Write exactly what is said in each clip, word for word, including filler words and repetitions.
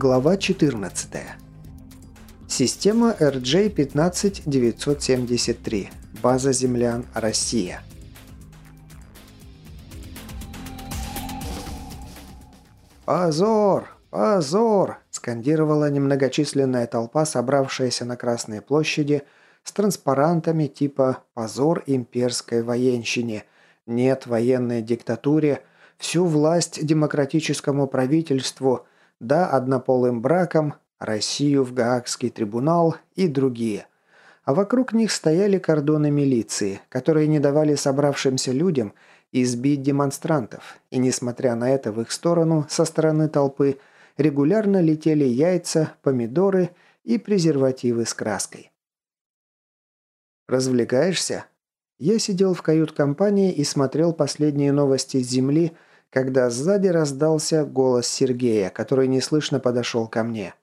Глава четырнадцатая. Система эр джей пятнадцать девятьсот семьдесят три. База землян, Россия. «Позор! Позор!» – скандировала немногочисленная толпа, собравшаяся на Красной площади с транспарантами типа «Позор имперской военщине», «Нет военной диктатуре», «Всю власть демократическому правительству», «Да однополым бракам», «Россию в Гаагский трибунал» и другие. А вокруг них стояли кордоны милиции, которые не давали собравшимся людям избить демонстрантов, и несмотря на это в их сторону, со стороны толпы, регулярно летели яйца, помидоры и презервативы с краской. «Развлекаешься?» Я сидел в кают-компании и смотрел последние новости с Земли, когда сзади раздался голос Сергея, который неслышно подошел ко мне.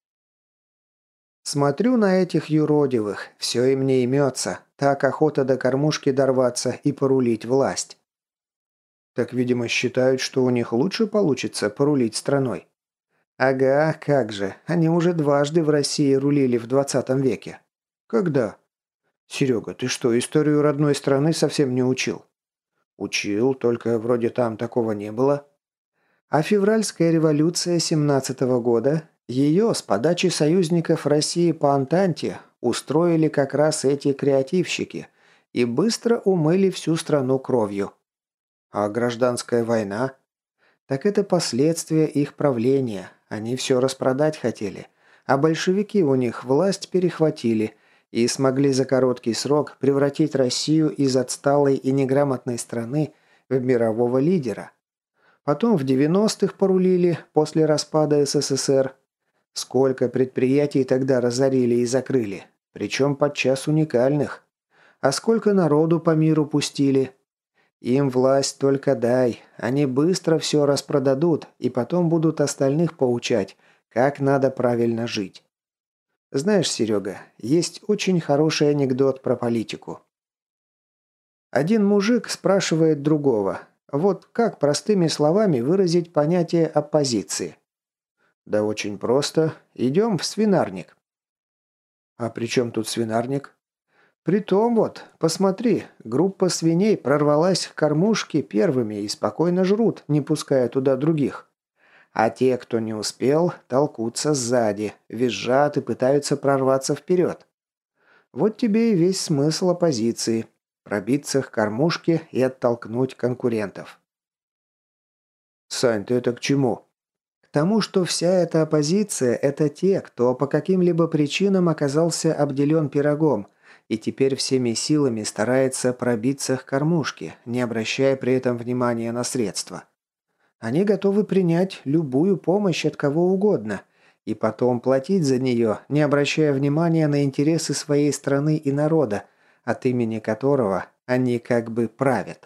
«Смотрю на этих юродивых, все им не имется, так охота до кормушки дорваться и порулить власть». Так, видимо, считают, что у них лучше получится порулить страной. Ага, как же, они уже дважды в России рулили в двадцатом веке. Когда? Серега, ты что, историю родной страны совсем не учил? Учил, только вроде там такого не было. А февральская революция семнадцатого года, ее с подачи союзников России по Антанте устроили как раз эти креативщики и быстро умыли всю страну кровью. А гражданская война? Так это последствия их правления. Они все распродать хотели. А большевики у них власть перехватили и смогли за короткий срок превратить Россию из отсталой и неграмотной страны в мирового лидера. Потом в девяностых порулили после распада эс эс эс эр. Сколько предприятий тогда разорили и закрыли, причем подчас уникальных. А сколько народу по миру пустили. Им власть только дай, они быстро все распродадут и потом будут остальных поучать, как надо правильно жить. Знаешь, Серега, есть очень хороший анекдот про политику. Один мужик спрашивает другого, вот как простыми словами выразить понятие оппозиции? Да очень просто, идем в свинарник. А при чем тут свинарник? Притом вот, посмотри, группа свиней прорвалась к кормушке первыми и спокойно жрут, не пуская туда других. А те, кто не успел, толкутся сзади, визжат и пытаются прорваться вперед. Вот тебе и весь смысл оппозиции – пробиться к кормушке и оттолкнуть конкурентов. Сань, ты это к чему? К тому, что вся эта оппозиция – это те, кто по каким-либо причинам оказался обделен пирогом и теперь всеми силами старается пробиться к кормушке, не обращая при этом внимания на средства. Они готовы принять любую помощь от кого угодно и потом платить за нее, не обращая внимания на интересы своей страны и народа, от имени которого они как бы правят.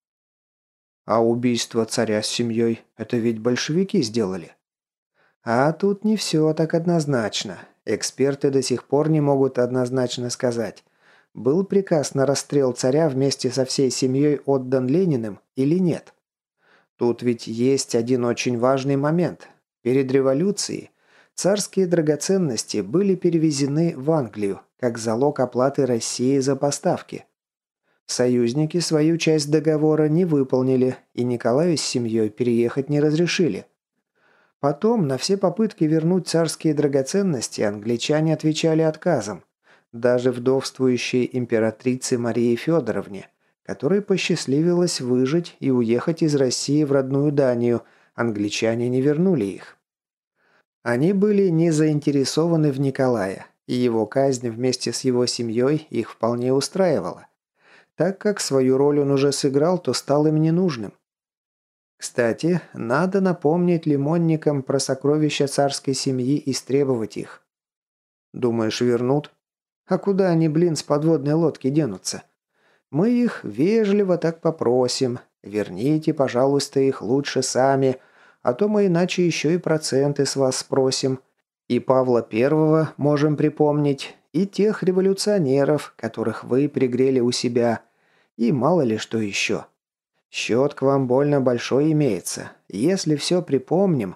А убийство царя с семьей – это ведь большевики сделали. А тут не все так однозначно. Эксперты до сих пор не могут однозначно сказать, был приказ на расстрел царя вместе со всей семьей отдан Лениным или нет. Тут ведь есть один очень важный момент. Перед революцией царские драгоценности были перевезены в Англию, как залог оплаты России за поставки. Союзники свою часть договора не выполнили, и Николаю с семьей переехать не разрешили. Потом на все попытки вернуть царские драгоценности англичане отвечали отказом. Даже вдовствующей императрице Марии Федоровне, которой посчастливилось выжить и уехать из России в родную Данию, англичане не вернули их. Они были не заинтересованы в Николае, и его казнь вместе с его семьей их вполне устраивала. Так как свою роль он уже сыграл, то стал им ненужным. Кстати, надо напомнить лимонникам про сокровища царской семьи и истребовать их. Думаешь, вернут? А куда они, блин, с подводной лодки денутся? Мы их вежливо так попросим. Верните, пожалуйста, их лучше сами, а то мы иначе еще и проценты с вас спросим. И Павла Первого можем припомнить, и тех революционеров, которых вы пригрели у себя, и мало ли что еще. Счет к вам больно большой имеется. Если все припомним,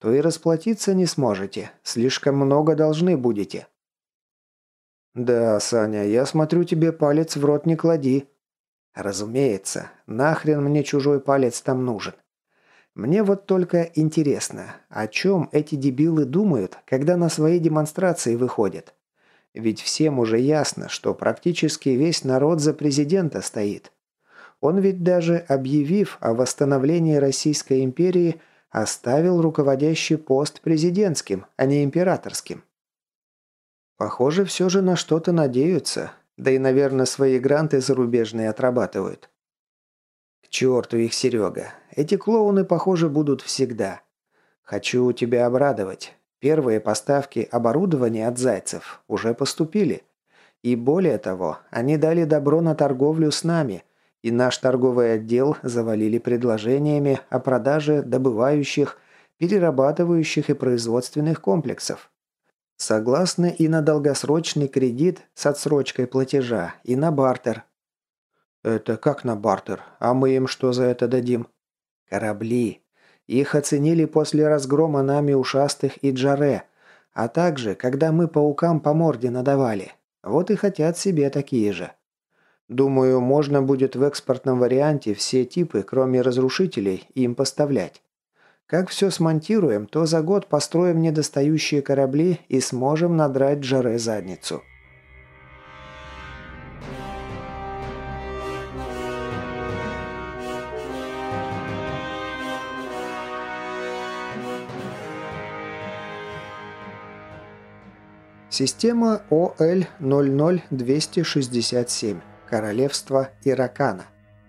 то и расплатиться не сможете. Слишком много должны будете». «Да, Саня, я смотрю, тебе палец в рот не клади». «Разумеется. Нахрен мне чужой палец там нужен? Мне вот только интересно, о чем эти дебилы думают, когда на свои демонстрации выходят? Ведь всем уже ясно, что практически весь народ за президента стоит. Он ведь даже, объявив о восстановлении Российской империи, оставил руководящий пост президентским, а не императорским. Похоже, все же на что-то надеются, да и, наверное, свои гранты зарубежные отрабатывают. К черту их, Серега. Эти клоуны, похоже, будут всегда. Хочу тебя обрадовать. Первые поставки оборудования от зайцев уже поступили. И более того, они дали добро на торговлю с нами, и наш торговый отдел завалили предложениями о продаже добывающих, перерабатывающих и производственных комплексов. Согласны и на долгосрочный кредит с отсрочкой платежа, и на бартер. «Это как на бартер? А мы им что за это дадим?» «Корабли. Их оценили после разгрома нами ушастых и Джаре, а также, когда мы паукам по морде надавали. Вот и хотят себе такие же. Думаю, можно будет в экспортном варианте все типы, кроме разрушителей, им поставлять. Как все смонтируем, то за год построим недостающие корабли и сможем надрать Джаре задницу». Система О Л ноль ноль двести шестьдесят семь. Королевство Иракана.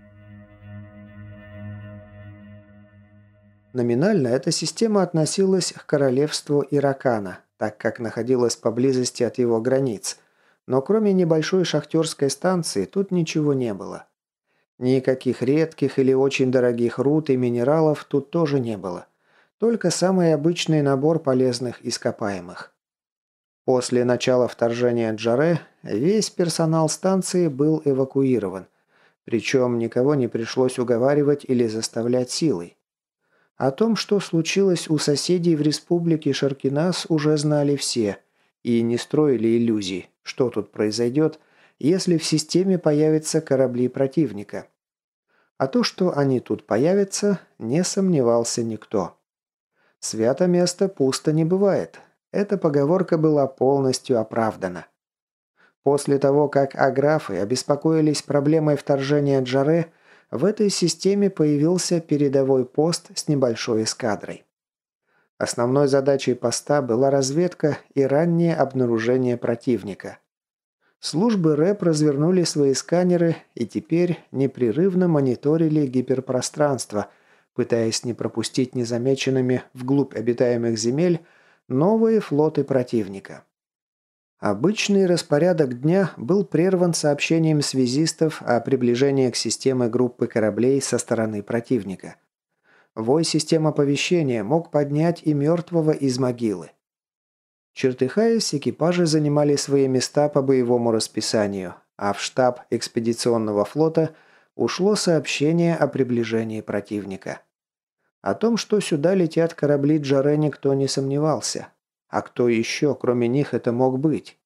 Номинально эта система относилась к королевству Иракана, так как находилась поблизости от его границ, но кроме небольшой шахтерской станции тут ничего не было. Никаких редких или очень дорогих руд и минералов тут тоже не было, только самый обычный набор полезных ископаемых. После начала вторжения Джаре весь персонал станции был эвакуирован, причем никого не пришлось уговаривать или заставлять силой. О том, что случилось у соседей в республике Шаркинас, уже знали все и не строили иллюзий, что тут произойдет, если в системе появятся корабли противника. А то, что они тут появятся, не сомневался никто. Свято место пусто не бывает. Эта поговорка была полностью оправдана. После того, как аграфы обеспокоились проблемой вторжения Джаре, в этой системе появился передовой пост с небольшой эскадрой. Основной задачей поста была разведка и раннее обнаружение противника. Службы рэп развернули свои сканеры и теперь непрерывно мониторили гиперпространство, пытаясь не пропустить незамеченными вглубь обитаемых земель новые флоты противника. Обычный распорядок дня был прерван сообщением связистов о приближении к системе группы кораблей со стороны противника. Вой систем оповещения мог поднять и мертвого из могилы. Чертыхаясь, экипажи занимали свои места по боевому расписанию, а в штаб экспедиционного флота ушло сообщение о приближении противника. О том, что сюда летят корабли Джаре, никто не сомневался. А кто еще, кроме них, это мог быть?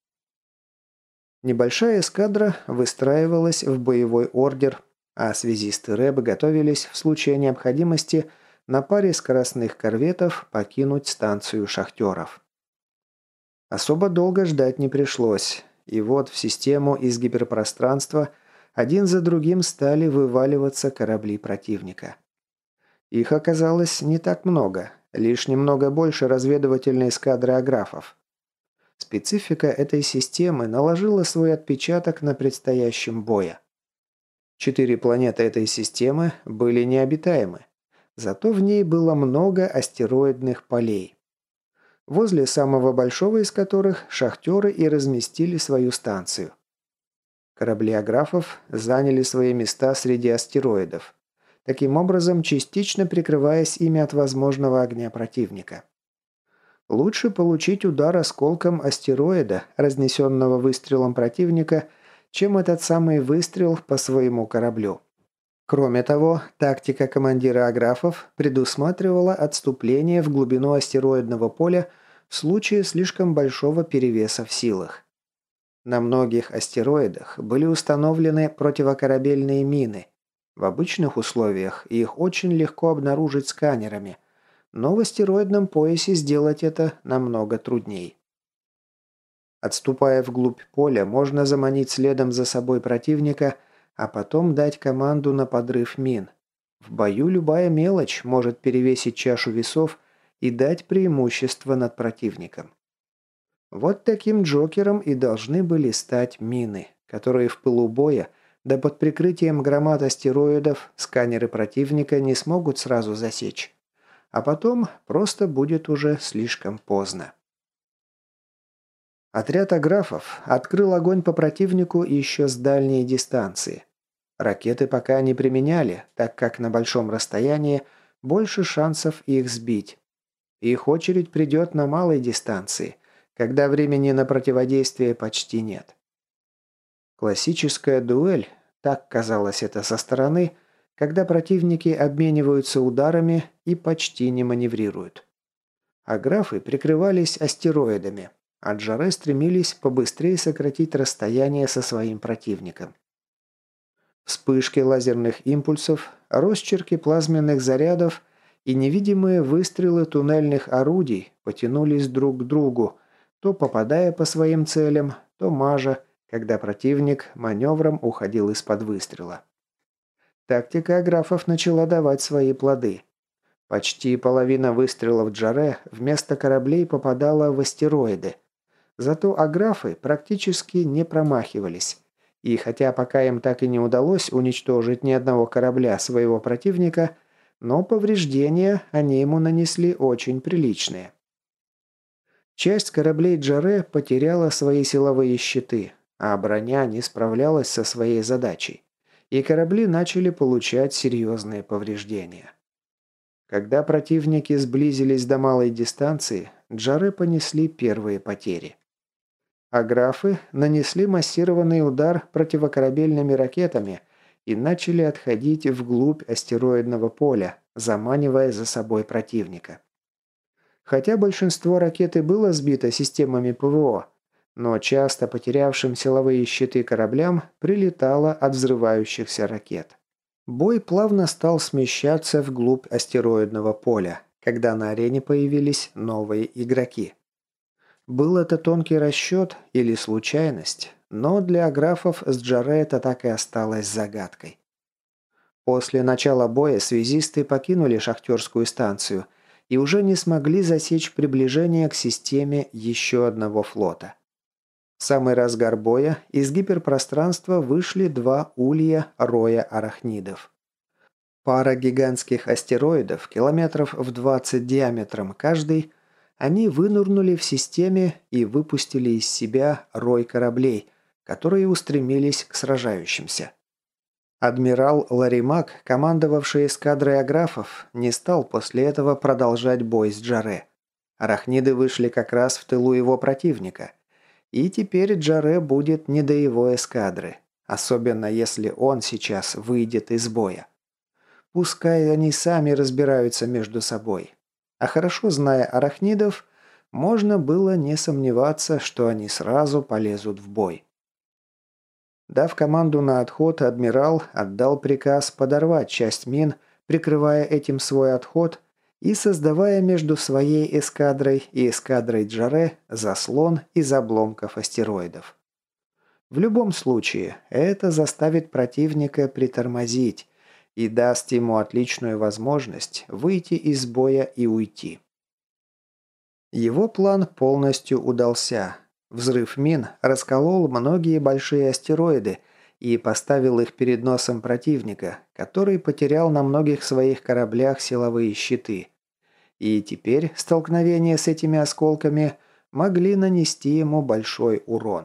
Небольшая эскадра выстраивалась в боевой ордер, а связисты рэп готовились в случае необходимости на паре скоростных корветов покинуть станцию шахтеров. Особо долго ждать не пришлось, и вот в систему из гиперпространства один за другим стали вываливаться корабли противника. Их оказалось не так много, лишь немного больше разведывательной эскадры аграфов. Специфика этой системы наложила свой отпечаток на предстоящем бое. Четыре планеты этой системы были необитаемы, зато в ней было много астероидных полей, возле самого большого из которых шахтеры и разместили свою станцию. Корабли аграфов заняли свои места среди астероидов, таким образом частично прикрываясь ими от возможного огня противника. Лучше получить удар осколком астероида, разнесенного выстрелом противника, чем этот самый выстрел по своему кораблю. Кроме того, тактика командира аграфов предусматривала отступление в глубину астероидного поля в случае слишком большого перевеса в силах. На многих астероидах были установлены противокорабельные мины. В обычных условиях их очень легко обнаружить сканерами, но в астероидном поясе сделать это намного трудней. Отступая вглубь поля, можно заманить следом за собой противника, а потом дать команду на подрыв мин. В бою любая мелочь может перевесить чашу весов и дать преимущество над противником. Вот таким джокером и должны были стать мины, которые в пылу боя, да под прикрытием громад астероидов, сканеры противника не смогут сразу засечь. А потом просто будет уже слишком поздно. Отряд аграфов открыл огонь по противнику еще с дальней дистанции. Ракеты пока не применяли, так как на большом расстоянии больше шансов их сбить. Их очередь придет на малой дистанции, когда времени на противодействие почти нет. Классическая дуэль, так казалось это со стороны, когда противники обмениваются ударами и почти не маневрируют. Аграфы прикрывались астероидами, а Джаре стремились побыстрее сократить расстояние со своим противником. Вспышки лазерных импульсов, росчерки плазменных зарядов и невидимые выстрелы туннельных орудий потянулись друг к другу, то попадая по своим целям, то мажа, когда противник маневром уходил из-под выстрела. Тактика аграфов начала давать свои плоды. Почти половина выстрелов Джаре вместо кораблей попадала в астероиды. Зато аграфы практически не промахивались. И хотя пока им так и не удалось уничтожить ни одного корабля своего противника, но повреждения они ему нанесли очень приличные. Часть кораблей Джаре потеряла свои силовые щиты, а броня не справлялась со своей задачей, и корабли начали получать серьезные повреждения. Когда противники сблизились до малой дистанции, Джаре понесли первые потери. Аграфы нанесли массированный удар противокорабельными ракетами и начали отходить вглубь астероидного поля, заманивая за собой противника. Хотя большинство ракет и было сбито системами ПВО, но часто потерявшим силовые щиты кораблям прилетало от взрывающихся ракет. Бой плавно стал смещаться вглубь астероидного поля, когда на арене появились новые игроки. Был это тонкий расчет или случайность, но для аграфов с Джаре это так и осталось загадкой. После начала боя связисты покинули шахтерскую станцию и уже не смогли засечь приближение к системе еще одного флота. В самый разгар боя из гиперпространства вышли два улья роя арахнидов. Пара гигантских астероидов, километров в двадцать диаметром каждый, они вынырнули в системе и выпустили из себя рой кораблей, которые устремились к сражающимся. Адмирал Ларимак, командовавший эскадрой аграфов, не стал после этого продолжать бой с Джаре. Арахниды вышли как раз в тылу его противника. И теперь Джаре будет не до его эскадры, особенно если он сейчас выйдет из боя. Пускай они сами разбираются между собой. А хорошо зная арахнидов, можно было не сомневаться, что они сразу полезут в бой. Дав команду на отход, адмирал отдал приказ подорвать часть мин, прикрывая этим свой отход и создавая между своей эскадрой и эскадрой Джаре заслон из обломков астероидов. В любом случае, это заставит противника притормозить и даст ему отличную возможность выйти из боя и уйти. Его план полностью удался. Взрыв мин расколол многие большие астероиды и поставил их перед носом противника, который потерял на многих своих кораблях силовые щиты. И теперь столкновения с этими осколками могли нанести ему большой урон.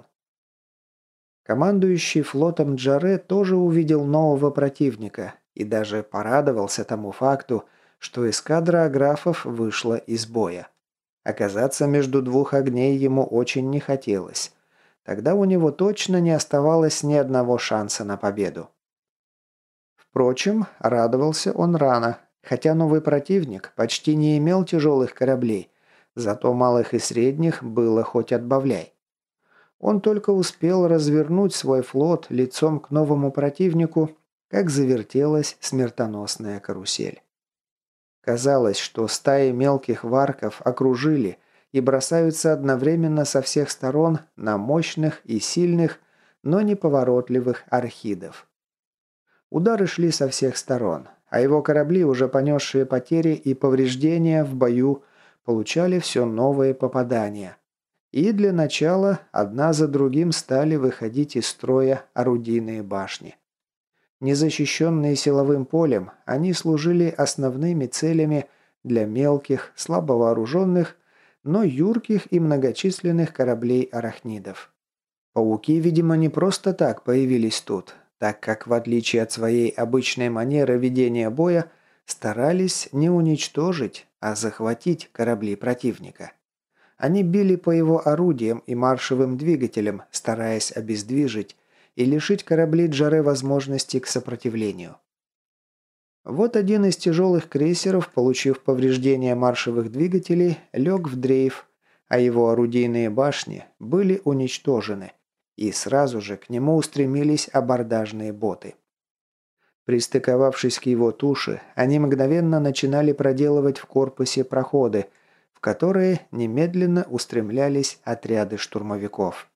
Командующий флотом Джаре тоже увидел нового противника и даже порадовался тому факту, что эскадра аграфов вышла из боя. Оказаться между двух огней ему очень не хотелось. Тогда у него точно не оставалось ни одного шанса на победу. Впрочем, радовался он рано, хотя новый противник почти не имел тяжелых кораблей, зато малых и средних было хоть отбавляй. Он только успел развернуть свой флот лицом к новому противнику, как завертелась смертоносная карусель. Казалось, что стаи мелких варков окружили и бросаются одновременно со всех сторон на мощных и сильных, но неповоротливых архидов. Удары шли со всех сторон, а его корабли, уже понесшие потери и повреждения в бою, получали все новые попадания. И для начала одна за другим стали выходить из строя орудийные башни. Незащищенные силовым полем, они служили основными целями для мелких, слабовооруженных, но юрких и многочисленных кораблей арахнидов. Пауки, видимо, не просто так появились тут, так как, в отличие от своей обычной манеры ведения боя, старались не уничтожить, а захватить корабли противника. Они били по его орудиям и маршевым двигателям, стараясь обездвижить и лишить корабли Джаре возможности к сопротивлению. Вот один из тяжелых крейсеров, получив повреждения маршевых двигателей, лег в дрейф, а его орудийные башни были уничтожены, и сразу же к нему устремились абордажные боты. Пристыковавшись к его туше, они мгновенно начинали проделывать в корпусе проходы, в которые немедленно устремлялись отряды штурмовиков.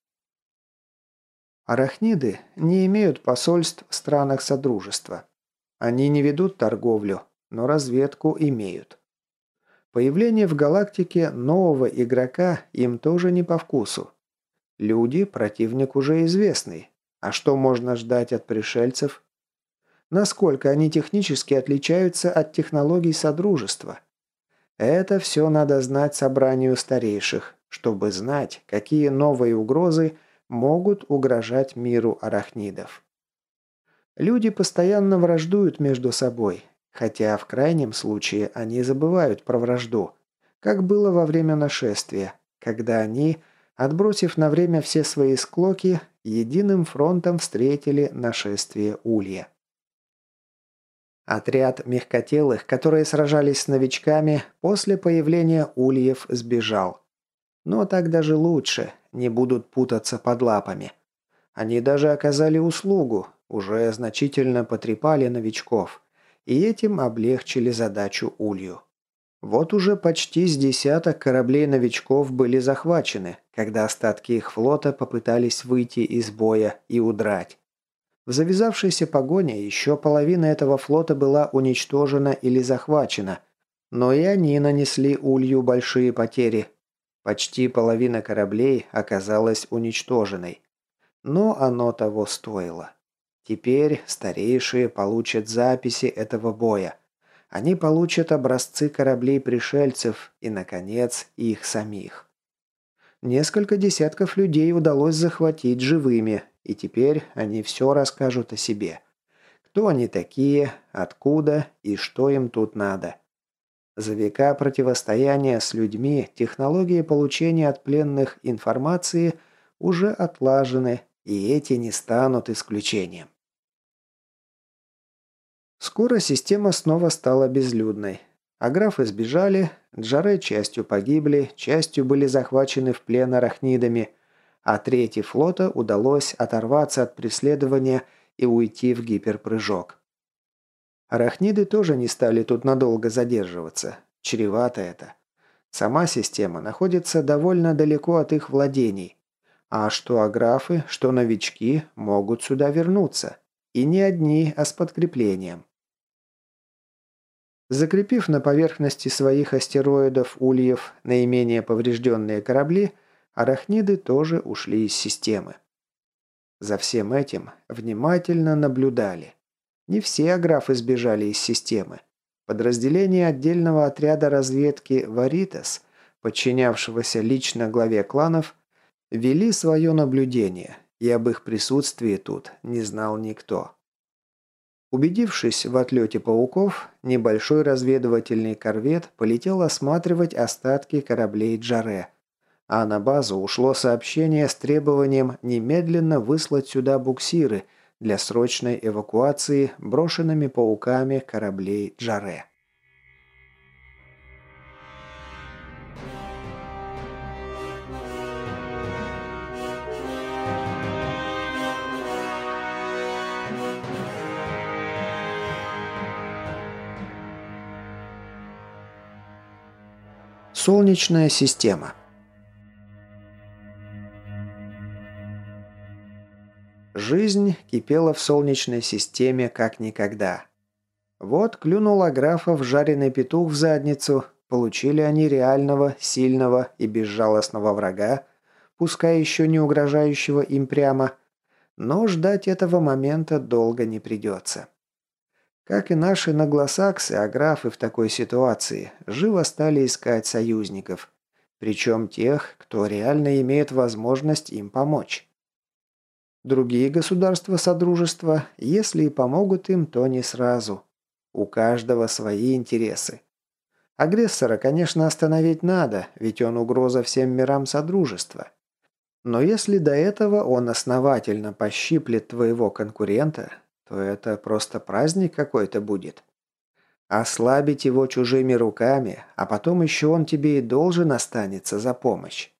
Арахниды не имеют посольств в странах Содружества. Они не ведут торговлю, но разведку имеют. Появление в галактике нового игрока им тоже не по вкусу. Люди – противник уже известный. А что можно ждать от пришельцев? Насколько они технически отличаются от технологий Содружества? Это все надо знать собранию старейших, чтобы знать, какие новые угрозы могут угрожать миру арахнидов. Люди постоянно враждуют между собой, хотя в крайнем случае они забывают про вражду, как было во время нашествия, когда они, отбросив на время все свои склоки, единым фронтом встретили нашествие Улья. Отряд мягкотелых, которые сражались с новичками, после появления Ульев сбежал. Но так даже лучше, не будут путаться под лапами. Они даже оказали услугу, уже значительно потрепали новичков, и этим облегчили задачу Улью. Вот уже почти с десяток кораблей новичков были захвачены, когда остатки их флота попытались выйти из боя и удрать. В завязавшейся погоне еще половина этого флота была уничтожена или захвачена, но и они нанесли Улью большие потери. Почти половина кораблей оказалась уничтоженной. Но оно того стоило. Теперь старейшие получат записи этого боя. Они получат образцы кораблей пришельцев и, наконец, их самих. Несколько десятков людей удалось захватить живыми, и теперь они все расскажут о себе. Кто они такие, откуда и что им тут надо. За века противостояния с людьми технологии получения от пленных информации уже отлажены, и эти не станут исключением. Скоро система снова стала безлюдной. Аграфы сбежали, Джаре частью погибли, частью были захвачены в плен арахнидами, а трети флота удалось оторваться от преследования и уйти в гиперпрыжок. Арахниды тоже не стали тут надолго задерживаться. Чревато это. Сама система находится довольно далеко от их владений. А что аграфы, что новички могут сюда вернуться. И не одни, а с подкреплением. Закрепив на поверхности своих астероидов ульев наименее поврежденные корабли, арахниды тоже ушли из системы. За всем этим внимательно наблюдали. Не все аграфы сбежали из системы. Подразделение отдельного отряда разведки «Варитас», подчинявшегося лично главе кланов, вели свое наблюдение, и об их присутствии тут не знал никто. Убедившись в отлете пауков, небольшой разведывательный корвет полетел осматривать остатки кораблей Джаре, а на базу ушло сообщение с требованием немедленно выслать сюда буксиры для срочной эвакуации брошенными пауками кораблей Джаре. Солнечная система. Жизнь кипела в Солнечной системе как никогда. Вот клюнул Аграфов жареный петух в задницу, получили они реального, сильного и безжалостного врага, пускай еще не угрожающего им прямо, но ждать этого момента долго не придется. Как и наши наглосаксы, аграфы в такой ситуации живо стали искать союзников, причем тех, кто реально имеет возможность им помочь. Другие государства Содружества, если и помогут им, то не сразу. У каждого свои интересы. Агрессора, конечно, остановить надо, ведь он угроза всем мирам Содружества. Но если до этого он основательно пощиплет твоего конкурента, то это просто праздник какой-то будет. Ослабить его чужими руками, а потом еще он тебе и должен останется за помощь.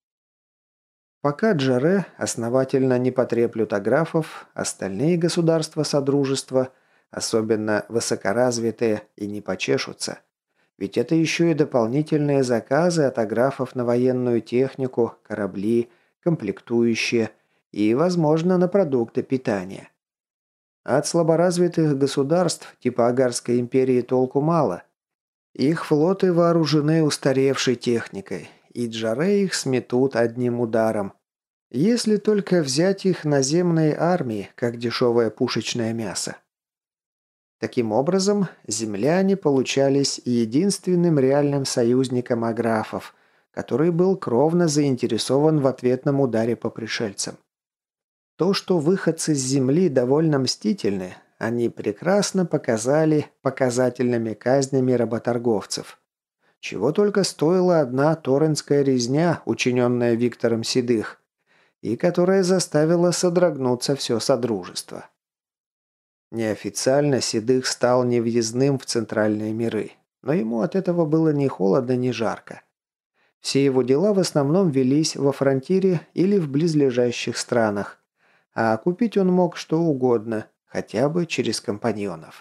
Пока Джаре основательно не потреплют аграфов, остальные государства Содружества, особенно высокоразвитые, и не почешутся. Ведь это еще и дополнительные заказы от аграфов на военную технику, корабли, комплектующие и, возможно, на продукты питания. От слаборазвитых государств типа Агарской империи толку мало. Их флоты вооружены устаревшей техникой, и Джаре их сметут одним ударом. Если только взять их наземные армии, как дешевое пушечное мясо. Таким образом, земляне получались единственным реальным союзником аграфов, который был кровно заинтересован в ответном ударе по пришельцам. То, что выходцы с земли довольно мстительны, они прекрасно показали показательными казнями работорговцев. Чего только стоила одна торрентская резня, учиненная Виктором Седых, и которая заставила содрогнуться все Содружество. Неофициально Седых стал невъездным в центральные миры, но ему от этого было ни холодно, ни жарко. Все его дела в основном велись во фронтире или в близлежащих странах, а купить он мог что угодно, хотя бы через компаньонов.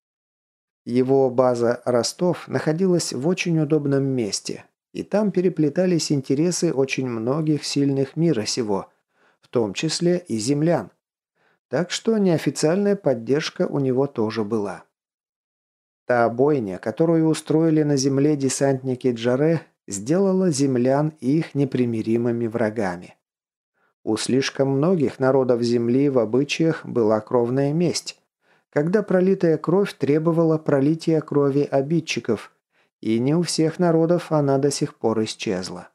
Его база Ростов находилась в очень удобном месте, и там переплетались интересы очень многих сильных мира сего, в том числе и землян. Так что неофициальная поддержка у него тоже была. Та бойня, которую устроили на земле десантники Джаре, сделала землян их непримиримыми врагами. У слишком многих народов Земли в обычаях была кровная месть, когда пролитая кровь требовала пролития крови обидчиков, и не у всех народов она до сих пор исчезла.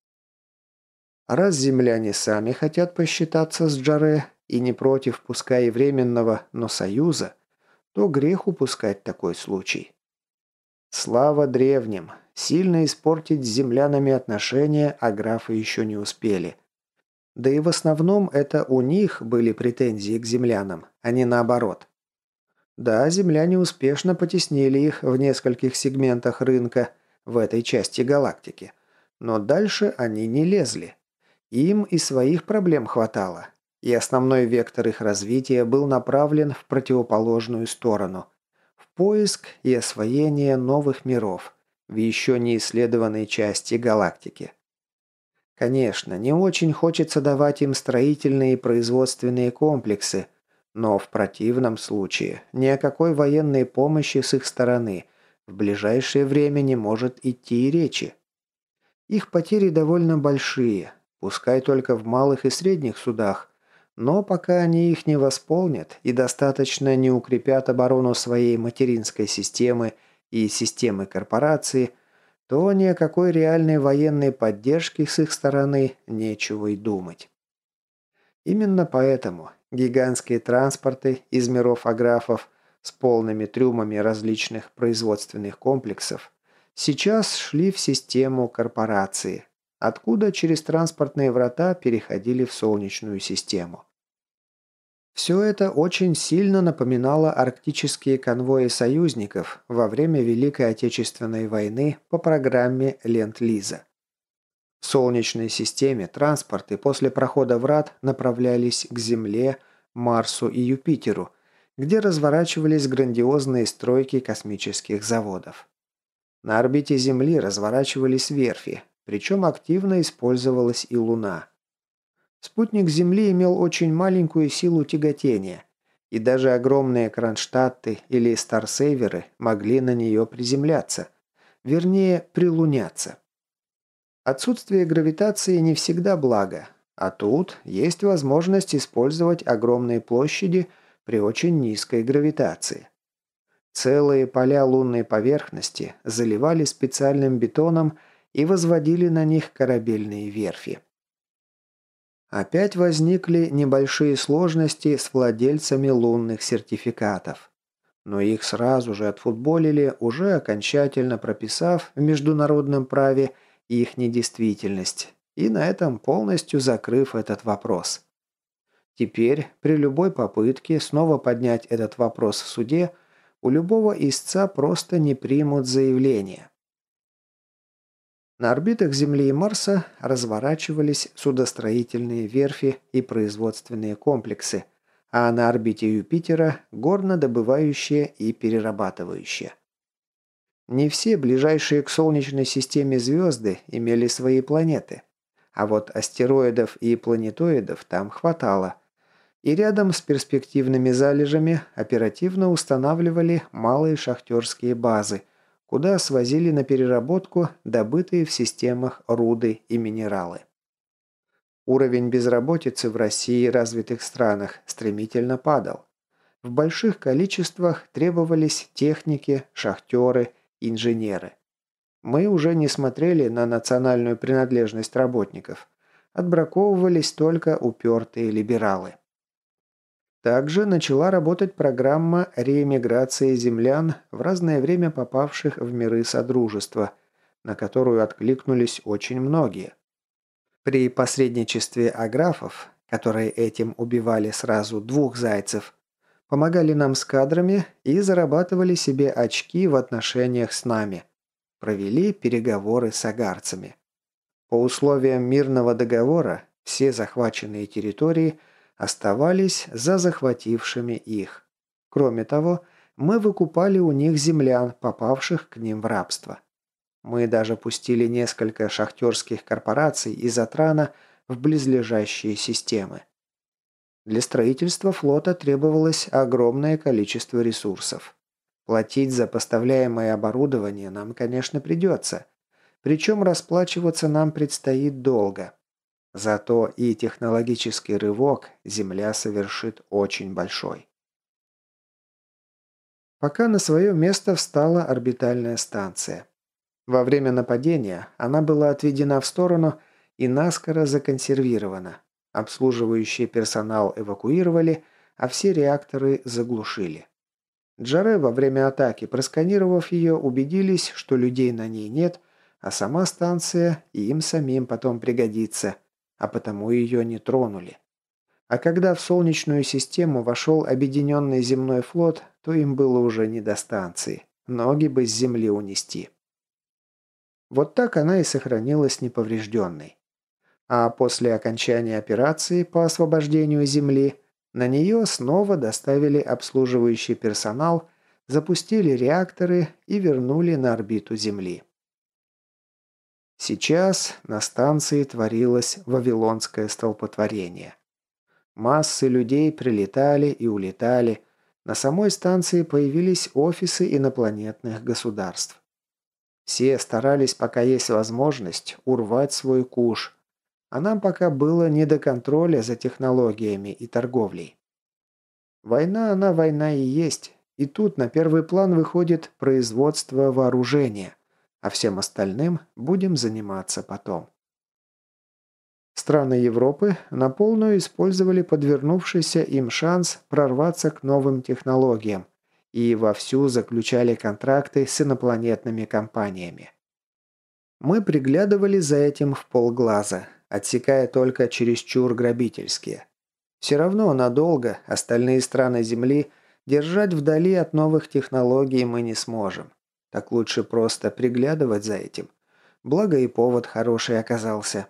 Раз земляне сами хотят посчитаться с Джаре и не против пускай и временного, но союза, то грех упускать такой случай. Слава древним, сильно испортить с землянами отношения аграфы еще не успели. Да и в основном это у них были претензии к землянам, а не наоборот. Да, земляне успешно потеснили их в нескольких сегментах рынка в этой части галактики, но дальше они не лезли. Им и своих проблем хватало, и основной вектор их развития был направлен в противоположную сторону – в поиск и освоение новых миров в еще не исследованной части галактики. Конечно, не очень хочется давать им строительные и производственные комплексы, но в противном случае ни о какой военной помощи с их стороны в ближайшее время не может идти и речи. Их потери довольно большие, пускай только в малых и средних судах, но пока они их не восполнят и достаточно не укрепят оборону своей материнской системы и системы корпорации, то ни о какой реальной военной поддержке с их стороны нечего и думать. Именно поэтому гигантские транспорты из миров аграфов с полными трюмами различных производственных комплексов сейчас шли в систему корпорации, откуда через транспортные врата переходили в Солнечную систему. Все это очень сильно напоминало арктические конвои союзников во время Великой Отечественной войны по программе Ленд-Лиза. В Солнечной системе транспорты после прохода врат направлялись к Земле, Марсу и Юпитеру, где разворачивались грандиозные стройки космических заводов. На орбите Земли разворачивались верфи, причем активно использовалась и Луна. Спутник Земли имел очень маленькую силу тяготения, и даже огромные Кронштадты или Старсейверы могли на нее приземляться, вернее, прилуняться. Отсутствие гравитации не всегда благо, а тут есть возможность использовать огромные площади при очень низкой гравитации. Целые поля лунной поверхности заливали специальным бетоном и возводили на них корабельные верфи. Опять возникли небольшие сложности с владельцами лунных сертификатов. Но их сразу же отфутболили, уже окончательно прописав в международном праве их недействительность, и на этом полностью закрыв этот вопрос. Теперь, при любой попытке снова поднять этот вопрос в суде, у любого истца просто не примут заявление. На орбитах Земли и Марса разворачивались судостроительные верфи и производственные комплексы, а на орбите Юпитера – горнодобывающие и перерабатывающие. Не все ближайшие к Солнечной системе звезды имели свои планеты, а вот астероидов и планетоидов там хватало, и рядом с перспективными залежами оперативно устанавливали малые шахтерские базы, куда свозили на переработку добытые в системах руды и минералы. Уровень безработицы в России и развитых странах стремительно падал. В больших количествах требовались техники, шахтеры, инженеры. Мы уже не смотрели на национальную принадлежность работников. Отбраковывались только упертые либералы. Также начала работать программа реэмиграции землян, в разное время попавших в миры Содружества, на которую откликнулись очень многие. При посредничестве аграфов, которые этим убивали сразу двух зайцев, помогали нам с кадрами и зарабатывали себе очки в отношениях с нами. Провели переговоры с агарцами. По условиям мирного договора все захваченные территории оставались за захватившими их. Кроме того, мы выкупали у них землян, попавших к ним в рабство. Мы даже пустили несколько шахтерских корпораций из Атрана в близлежащие системы. Для строительства флота требовалось огромное количество ресурсов. Платить за поставляемое оборудование нам, конечно, придется. Причем расплачиваться нам предстоит долго. Зато и технологический рывок Земля совершит очень большой. Пока на свое место встала орбитальная станция. Во время нападения она была отведена в сторону и наскоро законсервирована. Обслуживающий персонал эвакуировали, а все реакторы заглушили. Джаре во время атаки, просканировав ее, убедились, что людей на ней нет, а сама станция и им самим потом пригодится, а потому ее не тронули. А когда в Солнечную систему вошел объединенный земной флот, то им было уже не до станции. Ноги бы с Земли унести. Вот так она и сохранилась неповрежденной. А после окончания операции по освобождению Земли на нее снова доставили обслуживающий персонал, запустили реакторы и вернули на орбиту Земли. Сейчас на станции творилось вавилонское столпотворение. Массы людей прилетали и улетали. На самой станции появились офисы инопланетных государств. Все старались, пока есть возможность, урвать свой куш, а нам пока было не до контроля за технологиями и торговлей. Война, она война и есть, и тут на первый план выходит производство вооружения, а всем остальным будем заниматься потом. Страны Европы на полную использовали подвернувшийся им шанс прорваться к новым технологиям и вовсю заключали контракты с инопланетными компаниями. Мы приглядывали за этим в полглаза, отсекая только чересчур грабительские. Все равно надолго остальные страны Земли держать вдали от новых технологий мы не сможем. Так лучше просто приглядывать за этим. Благо и повод хороший оказался.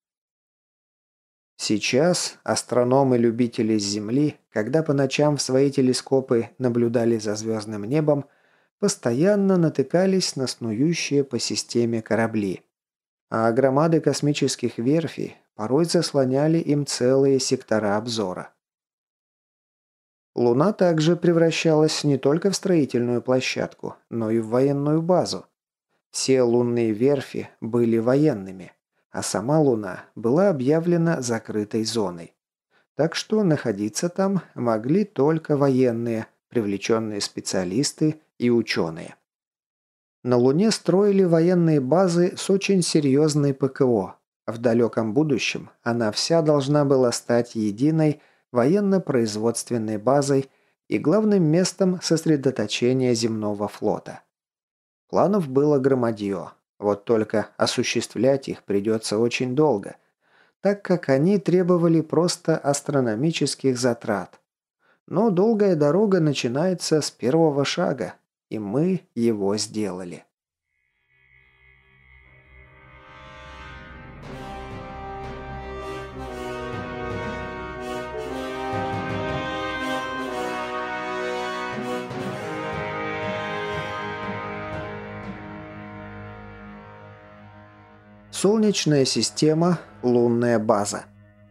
Сейчас астрономы-любители с Земли, когда по ночам в свои телескопы наблюдали за звездным небом, постоянно натыкались на снующие по системе корабли. А громады космических верфей порой заслоняли им целые сектора обзора. Луна также превращалась не только в строительную площадку, но и в военную базу. Все лунные верфи были военными, а сама Луна была объявлена закрытой зоной. Так что находиться там могли только военные, привлеченные специалисты и ученые. На Луне строили военные базы с очень серьезной ПКО. В далеком будущем она вся должна была стать единой военно-производственной базой и главным местом сосредоточения земного флота. Планов было громадье, вот только осуществлять их придется очень долго, так как они требовали просто астрономических затрат. Но долгая дорога начинается с первого шага, и мы его сделали. Солнечная система, лунная база.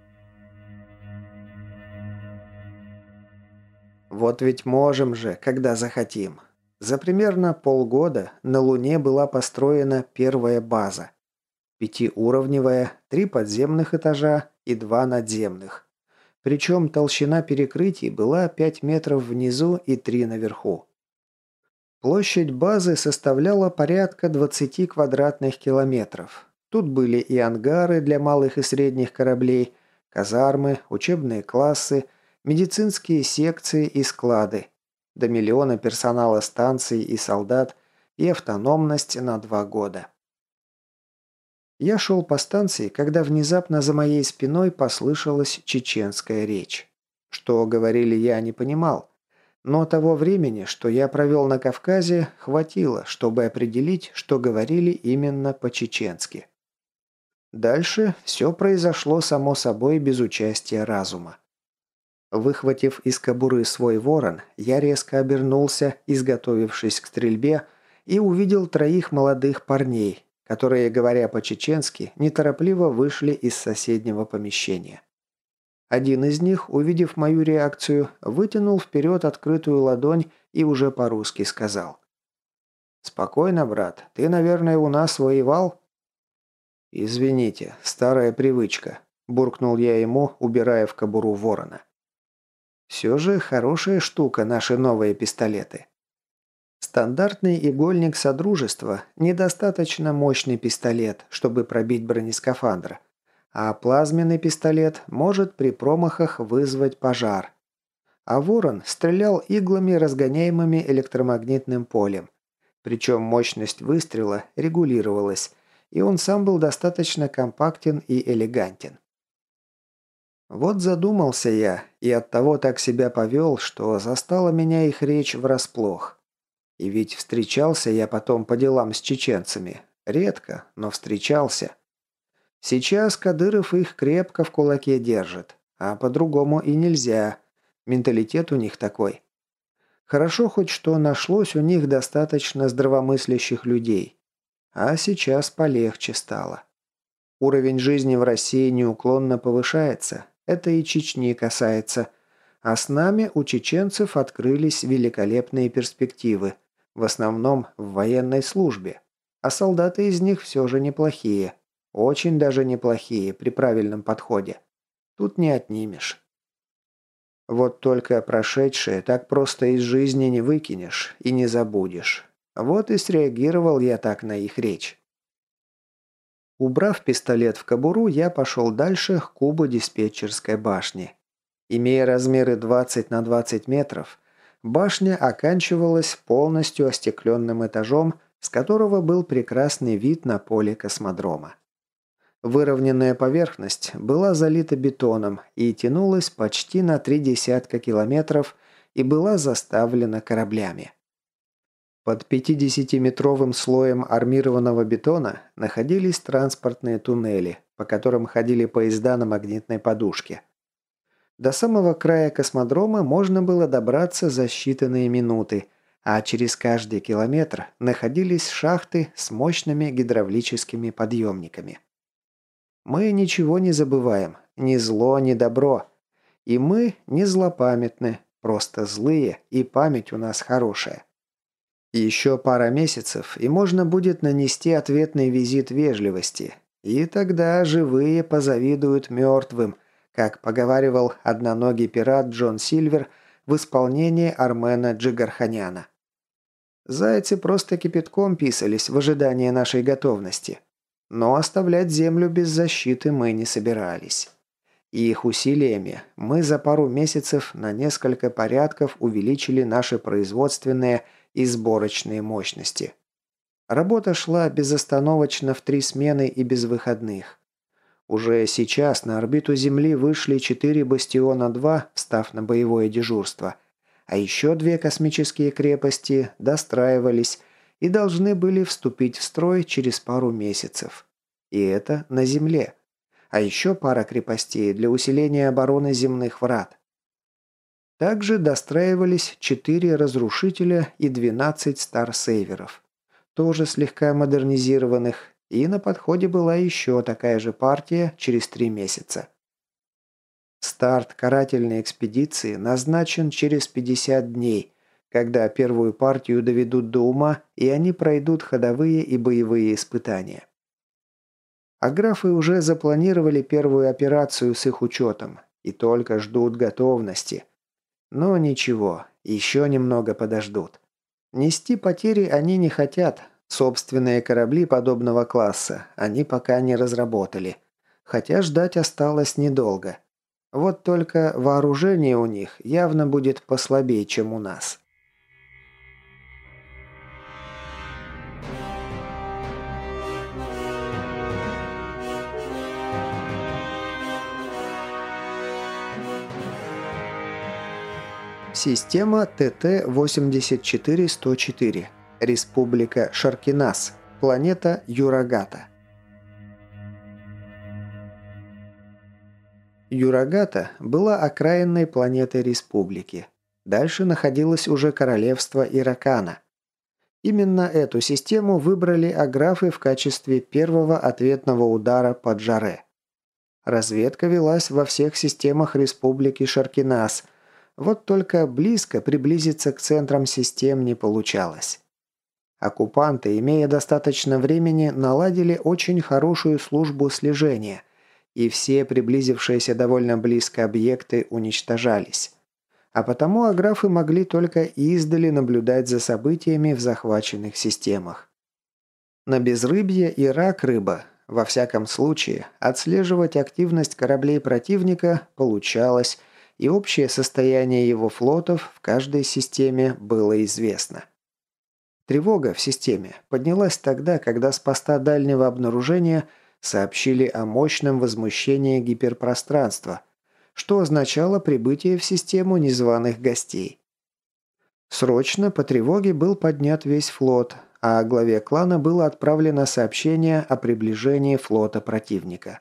Вот ведь можем же, когда захотим. За примерно полгода на Луне была построена первая база. Пятиуровневая, три подземных этажа и два надземных. Причем толщина перекрытий была пять метров внизу и три наверху. Площадь базы составляла порядка двадцати квадратных километров. Тут были и ангары для малых и средних кораблей, казармы, учебные классы, медицинские секции и склады, до миллиона персонала станций и солдат и автономность на два года. Я шел по станции, когда внезапно за моей спиной послышалась чеченская речь. Что говорили, я не понимал, но того времени, что я провел на Кавказе, хватило, чтобы определить, что говорили именно по-чеченски. Дальше все произошло само собой без участия разума. Выхватив из кобуры свой ворон, я резко обернулся, изготовившись к стрельбе, и увидел троих молодых парней, которые, говоря по-чеченски, неторопливо вышли из соседнего помещения. Один из них, увидев мою реакцию, вытянул вперед открытую ладонь и уже по-русски сказал: «Спокойно, брат, ты, наверное, у нас воевал?» «Извините, старая привычка», – буркнул я ему, убирая в кобуру ворона. «Все же хорошая штука наши новые пистолеты». Стандартный игольник Содружества – недостаточно мощный пистолет, чтобы пробить бронескафандр, а плазменный пистолет может при промахах вызвать пожар. А ворон стрелял иглами, разгоняемыми электромагнитным полем. Причем мощность выстрела регулировалась, и он сам был достаточно компактен и элегантен. Вот задумался я, и оттого так себя повел, что застала меня их речь врасплох. И ведь встречался я потом по делам с чеченцами. Редко, но встречался. Сейчас Кадыров их крепко в кулаке держит, а по-другому и нельзя. Менталитет у них такой. Хорошо хоть что нашлось у них достаточно здравомыслящих людей. А сейчас полегче стало. Уровень жизни в России неуклонно повышается. Это и Чечни касается. А с нами у чеченцев открылись великолепные перспективы. В основном в военной службе. А солдаты из них все же неплохие. Очень даже неплохие при правильном подходе. Тут не отнимешь. Вот только прошедшее так просто из жизни не выкинешь и не забудешь. Вот и среагировал я так на их речь. Убрав пистолет в кобуру, я пошел дальше к кубу диспетчерской башни. Имея размеры двадцать на двадцать метров, башня оканчивалась полностью остекленным этажом, с которого был прекрасный вид на поле космодрома. Выровненная поверхность была залита бетоном и тянулась почти на три десятка километров и была заставлена кораблями. Под пятидесятиметровым слоем армированного бетона находились транспортные туннели, по которым ходили поезда на магнитной подушке. До самого края космодрома можно было добраться за считанные минуты, а через каждый километр находились шахты с мощными гидравлическими подъемниками. Мы ничего не забываем, ни зло, ни добро. И мы не злопамятны, просто злые, и память у нас хорошая. Еще пара месяцев, и можно будет нанести ответный визит вежливости. И тогда живые позавидуют мертвым, как поговаривал одноногий пират Джон Сильвер в исполнении Армена Джигарханяна. Зайцы просто кипятком писались в ожидании нашей готовности. Но оставлять землю без защиты мы не собирались. И их усилиями мы за пару месяцев на несколько порядков увеличили наши производственные и сборочные мощности. Работа шла безостановочно в три смены и без выходных. Уже сейчас на орбиту Земли вышли четыре «Бастиона-два», встав на боевое дежурство, а еще две космические крепости достраивались и должны были вступить в строй через пару месяцев. И это на Земле. А еще пара крепостей для усиления обороны земных врат. Также достраивались четыре разрушителя и двенадцать старсейверов, тоже слегка модернизированных, и на подходе была еще такая же партия через три месяца. Старт карательной экспедиции назначен через пятьдесят дней, когда первую партию доведут до ума, и они пройдут ходовые и боевые испытания. А графы уже запланировали первую операцию с их учетом и только ждут готовности. Но ничего, еще немного подождут. Нести потери они не хотят. Собственные корабли подобного класса они пока не разработали. Хотя ждать осталось недолго. Вот только вооружение у них явно будет послабее, чем у нас. Система Т Т восемьдесят четыре сто четыре. Республика Шаркинас. Планета Юрагата. Юрагата была окраинной планетой республики. Дальше находилось уже королевство Иракана. Именно эту систему выбрали аграфы в качестве первого ответного удара по Джаре. Разведка велась во всех системах республики Шаркинас. Вот только близко приблизиться к центрам систем не получалось. Оккупанты, имея достаточно времени, наладили очень хорошую службу слежения, и все приблизившиеся довольно близко объекты уничтожались. А потому аграфы могли только издали наблюдать за событиями в захваченных системах. На безрыбье и рак-рыба, во всяком случае, отслеживать активность кораблей противника получалось, и общее состояние его флотов в каждой системе было известно. Тревога в системе поднялась тогда, когда с поста дальнего обнаружения сообщили о мощном возмущении гиперпространства, что означало прибытие в систему незваных гостей. Срочно по тревоге был поднят весь флот, а главе клана было отправлено сообщение о приближении флота противника.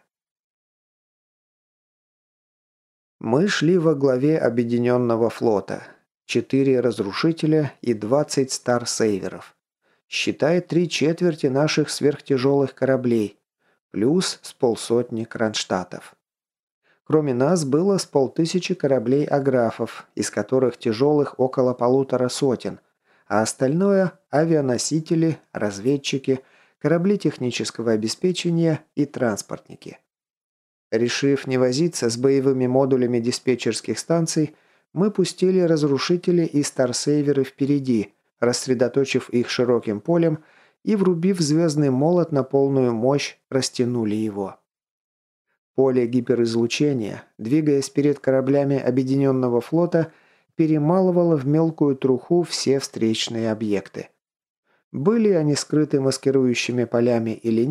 Мы шли во главе объединенного флота. Четыре разрушителя и двадцать старсейверов. Считай три четверти наших сверхтяжелых кораблей, плюс с полсотни кронштадтов. Кроме нас было с полтысячи кораблей аграфов, из которых тяжелых около полутора сотен, а остальное – авианосители, разведчики, корабли технического обеспечения и транспортники. Решив не возиться с боевыми модулями диспетчерских станций, мы пустили разрушители и старсейверы впереди, рассредоточив их широким полем и, врубив звездный молот на полную мощь, растянули его. Поле гиперизлучения, двигаясь перед кораблями Объединенного флота, перемалывало в мелкую труху все встречные объекты. Были они скрыты маскирующими полями или нет,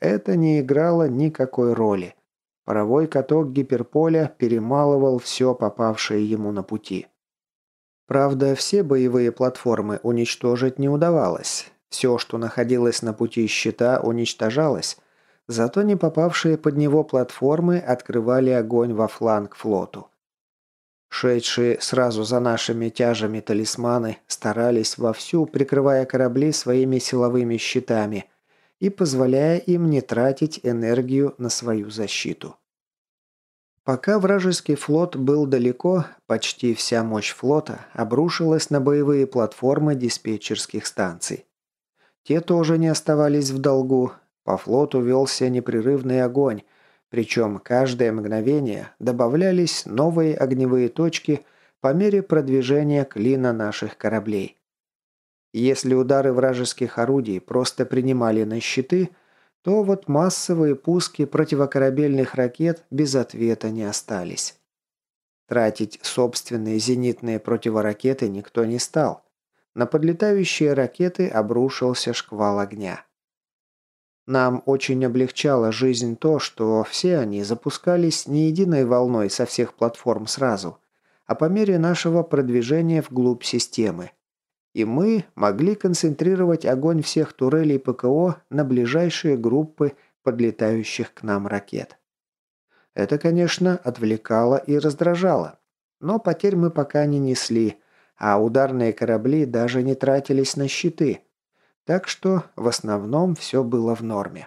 это не играло никакой роли. Паровой каток гиперполя перемалывал все попавшее ему на пути. Правда, все боевые платформы уничтожить не удавалось. Все, что находилось на пути щита, уничтожалось. Зато не попавшие под него платформы открывали огонь во фланг флоту. Шедшие сразу за нашими тяжами талисманы старались вовсю, прикрывая корабли своими силовыми щитами и позволяя им не тратить энергию на свою защиту. Пока вражеский флот был далеко, почти вся мощь флота обрушилась на боевые платформы диспетчерских станций. Те тоже не оставались в долгу, по флоту велся непрерывный огонь, причем каждое мгновение добавлялись новые огневые точки по мере продвижения клина наших кораблей. Если удары вражеских орудий просто принимали на щиты, то вот массовые пуски противокорабельных ракет без ответа не остались. Тратить собственные зенитные противоракеты никто не стал. На подлетающие ракеты обрушился шквал огня. Нам очень облегчало жизнь то, что все они запускались не единой волной со всех платформ сразу, а по мере нашего продвижения вглубь системы. И мы могли концентрировать огонь всех турелей ПКО на ближайшие группы подлетающих к нам ракет. Это, конечно, отвлекало и раздражало, но потерь мы пока не несли, а ударные корабли даже не тратились на щиты. Так что в основном все было в норме.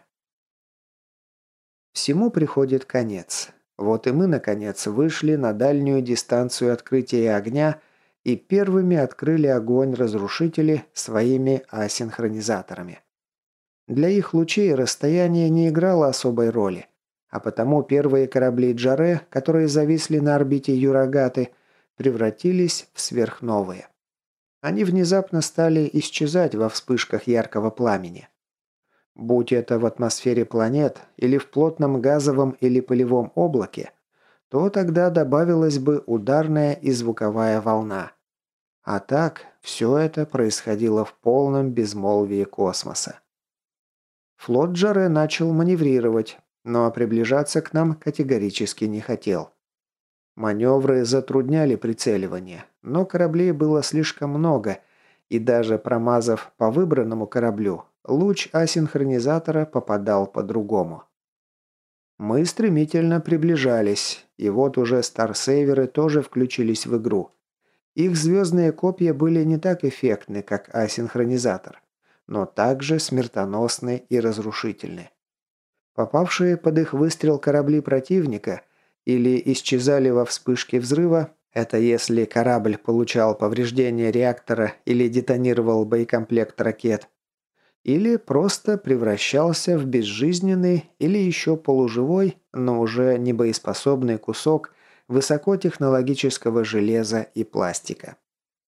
Всему приходит конец. Вот и мы, наконец, вышли на дальнюю дистанцию открытия огня и первыми открыли огонь разрушители своими асинхронизаторами. Для их лучей расстояние не играло особой роли, а потому первые корабли Джаре, которые зависли на орбите Юрагаты, превратились в сверхновые. Они внезапно стали исчезать во вспышках яркого пламени. Будь это в атмосфере планет или в плотном газовом или пылевом облаке, то тогда добавилась бы ударная и звуковая волна. А так, все это происходило в полном безмолвии космоса. Флот Джаре начал маневрировать, но приближаться к нам категорически не хотел. Маневры затрудняли прицеливание, но кораблей было слишком много, и даже промазав по выбранному кораблю, луч асинхронизатора попадал по-другому. Мы стремительно приближались, и вот уже старсейверы тоже включились в игру. Их звездные копья были не так эффектны, как асинхронизатор, но также смертоносны и разрушительны. Попавшие под их выстрел корабли противника или исчезали во вспышке взрыва, это если корабль получал повреждение реактора или детонировал боекомплект ракет, или просто превращался в безжизненный или еще полуживой, но уже не боеспособный кусок высокотехнологического железа и пластика.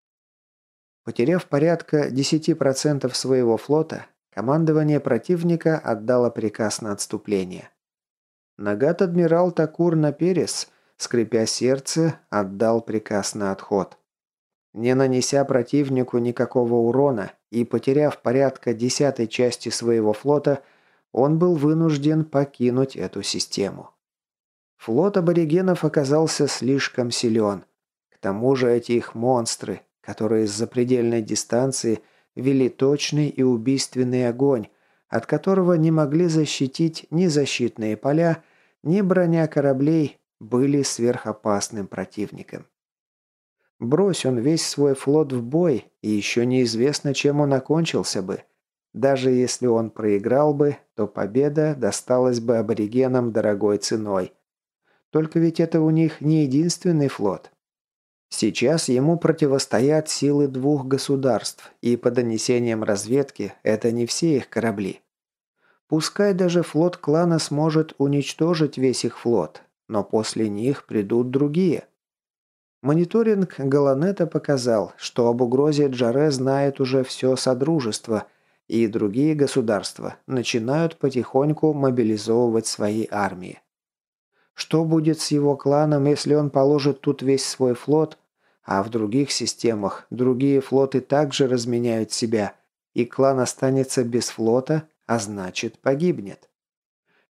Потеряв порядка десять процентов своего флота, командование противника отдало приказ на отступление. Нагат-адмирал Такур Наперес, скрипя сердце, отдал приказ на отход. Не нанеся противнику никакого урона и потеряв порядка десятой части своего флота, он был вынужден покинуть эту систему. Флот аборигенов оказался слишком силен. К тому же эти их монстры, которые с запредельной дистанции вели точный и убийственный огонь, от которого не могли защитить ни защитные поля, ни броня кораблей, были сверхопасным противником. Брось он весь свой флот в бой, и еще неизвестно, чем он окончился бы. Даже если он проиграл бы, то победа досталась бы аборигенам дорогой ценой. Только ведь это у них не единственный флот. Сейчас ему противостоят силы двух государств, и по донесениям разведки это не все их корабли. Пускай даже флот клана сможет уничтожить весь их флот, но после них придут другие. Мониторинг Галанета показал, что об угрозе Джаре знает уже все Содружество, и другие государства начинают потихоньку мобилизовывать свои армии. Что будет с его кланом, если он положит тут весь свой флот, а в других системах другие флоты также разменяют себя, и клан останется без флота, а значит погибнет?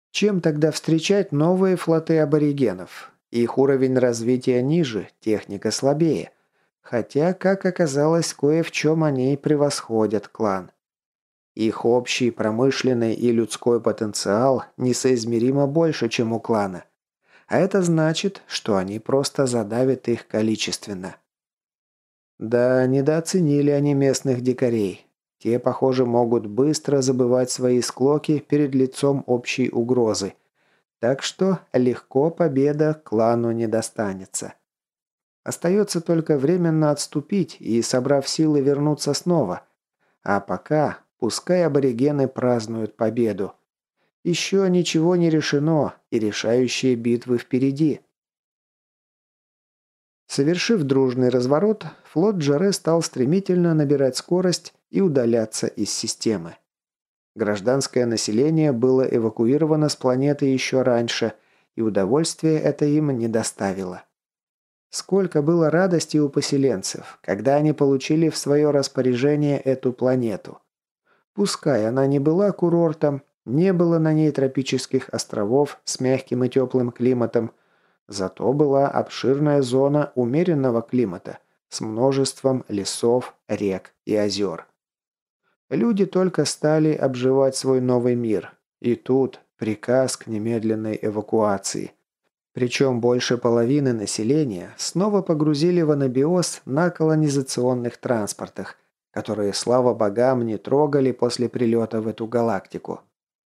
Чем тогда встречать новые флоты аборигенов? Их уровень развития ниже, техника слабее. Хотя, как оказалось, кое в чем они превосходят клан. Их общий промышленный и людской потенциал несоизмеримо больше, чем у клана. А это значит, что они просто задавят их количественно. Да, недооценили они местных дикарей. Те, похоже, могут быстро забывать свои склоки перед лицом общей угрозы. Так что легко победа клану не достанется. Остается только временно отступить и, собрав силы, вернуться снова. А пока пускай аборигены празднуют победу. Еще ничего не решено, и решающие битвы впереди. Совершив дружный разворот, флот Джаре стал стремительно набирать скорость и удаляться из системы. Гражданское население было эвакуировано с планеты еще раньше, и удовольствия это им не доставило. Сколько было радости у поселенцев, когда они получили в свое распоряжение эту планету. Пускай она не была курортом, не было на ней тропических островов с мягким и теплым климатом, зато была обширная зона умеренного климата с множеством лесов, рек и озер. Люди только стали обживать свой новый мир, и тут приказ к немедленной эвакуации. Причем больше половины населения снова погрузили в анабиоз на колонизационных транспортах, которые, слава богам, не трогали после прилета в эту галактику.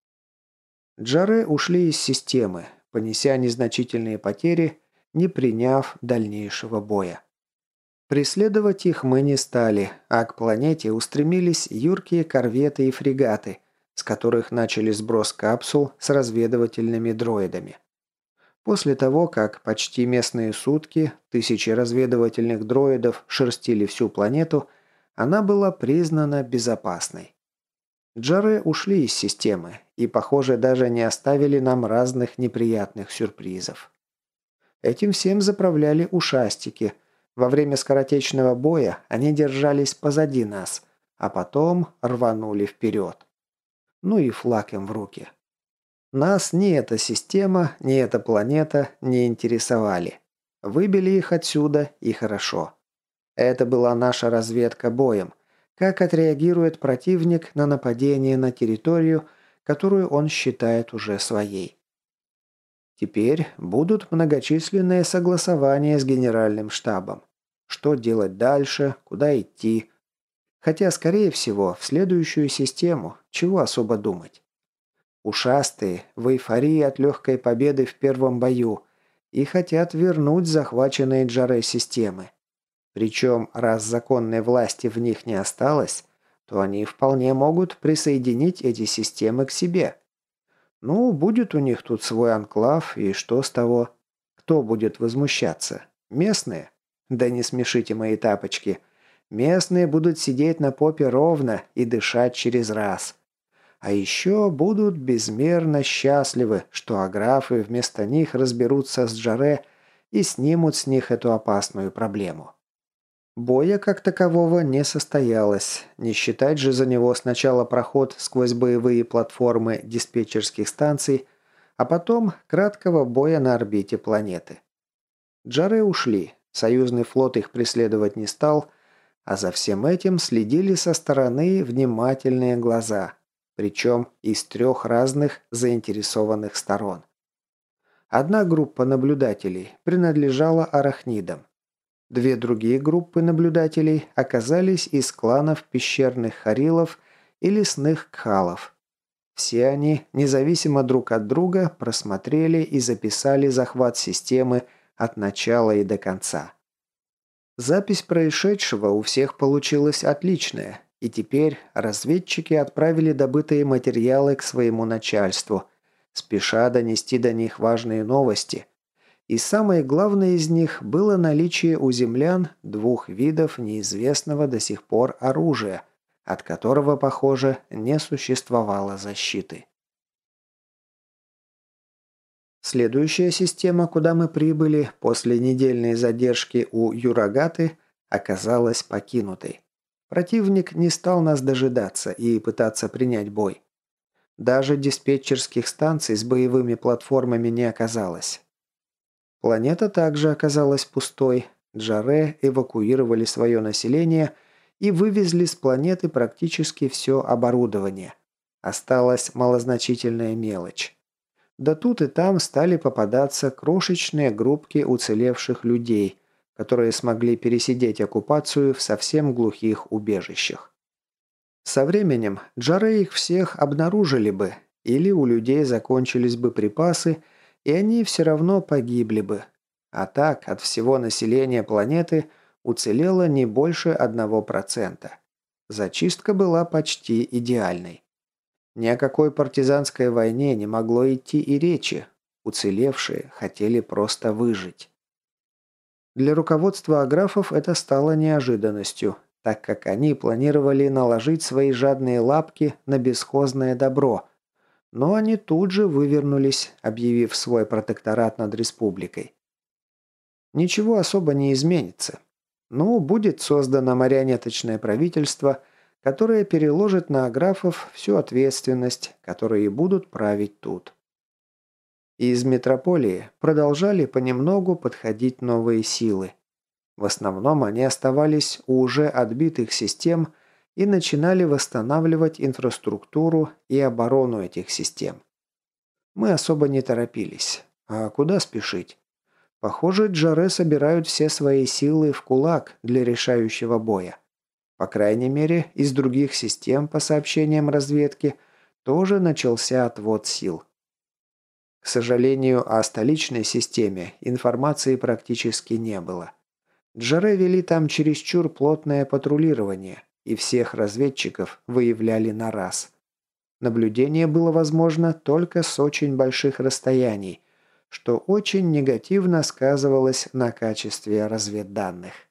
Джаре ушли из системы, понеся незначительные потери, не приняв дальнейшего боя. Преследовать их мы не стали, а к планете устремились юркие корветы и фрегаты, с которых начали сброс капсул с разведывательными дроидами. После того, как почти местные сутки тысячи разведывательных дроидов шерстили всю планету, она была признана безопасной. Джаре ушли из системы и, похоже, даже не оставили нам разных неприятных сюрпризов. Этим всем заправляли ушастики. Во время скоротечного боя они держались позади нас, а потом рванули вперед. Ну и флаг им в руки. Нас ни эта система, ни эта планета не интересовали. Выбили их отсюда, и хорошо. Это была наша разведка боем. Как отреагирует противник на нападение на территорию, которую он считает уже своей. Теперь будут многочисленные согласования с генеральным штабом. Что делать дальше, куда идти. Хотя, скорее всего, в следующую систему, чего особо думать. Ушастые в эйфории от легкой победы в первом бою и хотят вернуть захваченные Джаре системы. Причем, раз законной власти в них не осталось, то они вполне могут присоединить эти системы к себе. Ну, будет у них тут свой анклав, и что с того? Кто будет возмущаться? Местные? Да не смешите мои тапочки. Местные будут сидеть на попе ровно и дышать через раз. А еще будут безмерно счастливы, что аграфы вместо них разберутся с Джаре и снимут с них эту опасную проблему. Боя как такового не состоялось, не считать же за него сначала проход сквозь боевые платформы диспетчерских станций, а потом краткого боя на орбите планеты. Джаре ушли, союзный флот их преследовать не стал, а за всем этим следили со стороны внимательные глаза, причем из трех разных заинтересованных сторон. Одна группа наблюдателей принадлежала арахнидам. Две другие группы наблюдателей оказались из кланов пещерных харилов и лесных кхалов. Все они, независимо друг от друга, просмотрели и записали захват системы от начала и до конца. Запись происшедшего у всех получилась отличная, и теперь разведчики отправили добытые материалы к своему начальству, спеша донести до них важные новости. И самое главное из них было наличие у землян двух видов неизвестного до сих пор оружия, от которого, похоже, не существовало защиты. Следующая система, куда мы прибыли после недельной задержки у Юрагаты, оказалась покинутой. Противник не стал нас дожидаться и пытаться принять бой. Даже диспетчерских станций с боевыми платформами не оказалось. Планета также оказалась пустой. Джаре эвакуировали свое население и вывезли с планеты практически все оборудование. Осталась малозначительная мелочь. Да тут и там стали попадаться крошечные группки уцелевших людей, которые смогли пересидеть оккупацию в совсем глухих убежищах. Со временем Джаре их всех обнаружили бы, или у людей закончились бы припасы, и они все равно погибли бы. А так, от всего населения планеты уцелело не больше одного процента. Зачистка была почти идеальной. Ни о какой партизанской войне не могло идти и речи. Уцелевшие хотели просто выжить. Для руководства аграфов это стало неожиданностью, так как они планировали наложить свои жадные лапки на бесхозное добро. Но они тут же вывернулись, объявив свой протекторат над республикой. Ничего особо не изменится. Ну, будет создано марионеточное правительство, которое переложит на аграфов всю ответственность, которые и будут править тут. Из метрополии продолжали понемногу подходить новые силы. В основном они оставались у уже отбитых систем и начинали восстанавливать инфраструктуру и оборону этих систем. Мы особо не торопились. А куда спешить? Похоже, Джаре собирают все свои силы в кулак для решающего боя. По крайней мере, из других систем, по сообщениям разведки, тоже начался отвод сил. К сожалению, о столичной системе информации практически не было. Джаре вели там чересчур плотное патрулирование, и всех разведчиков выявляли на раз. Наблюдение было возможно только с очень больших расстояний, что очень негативно сказывалось на качестве разведданных.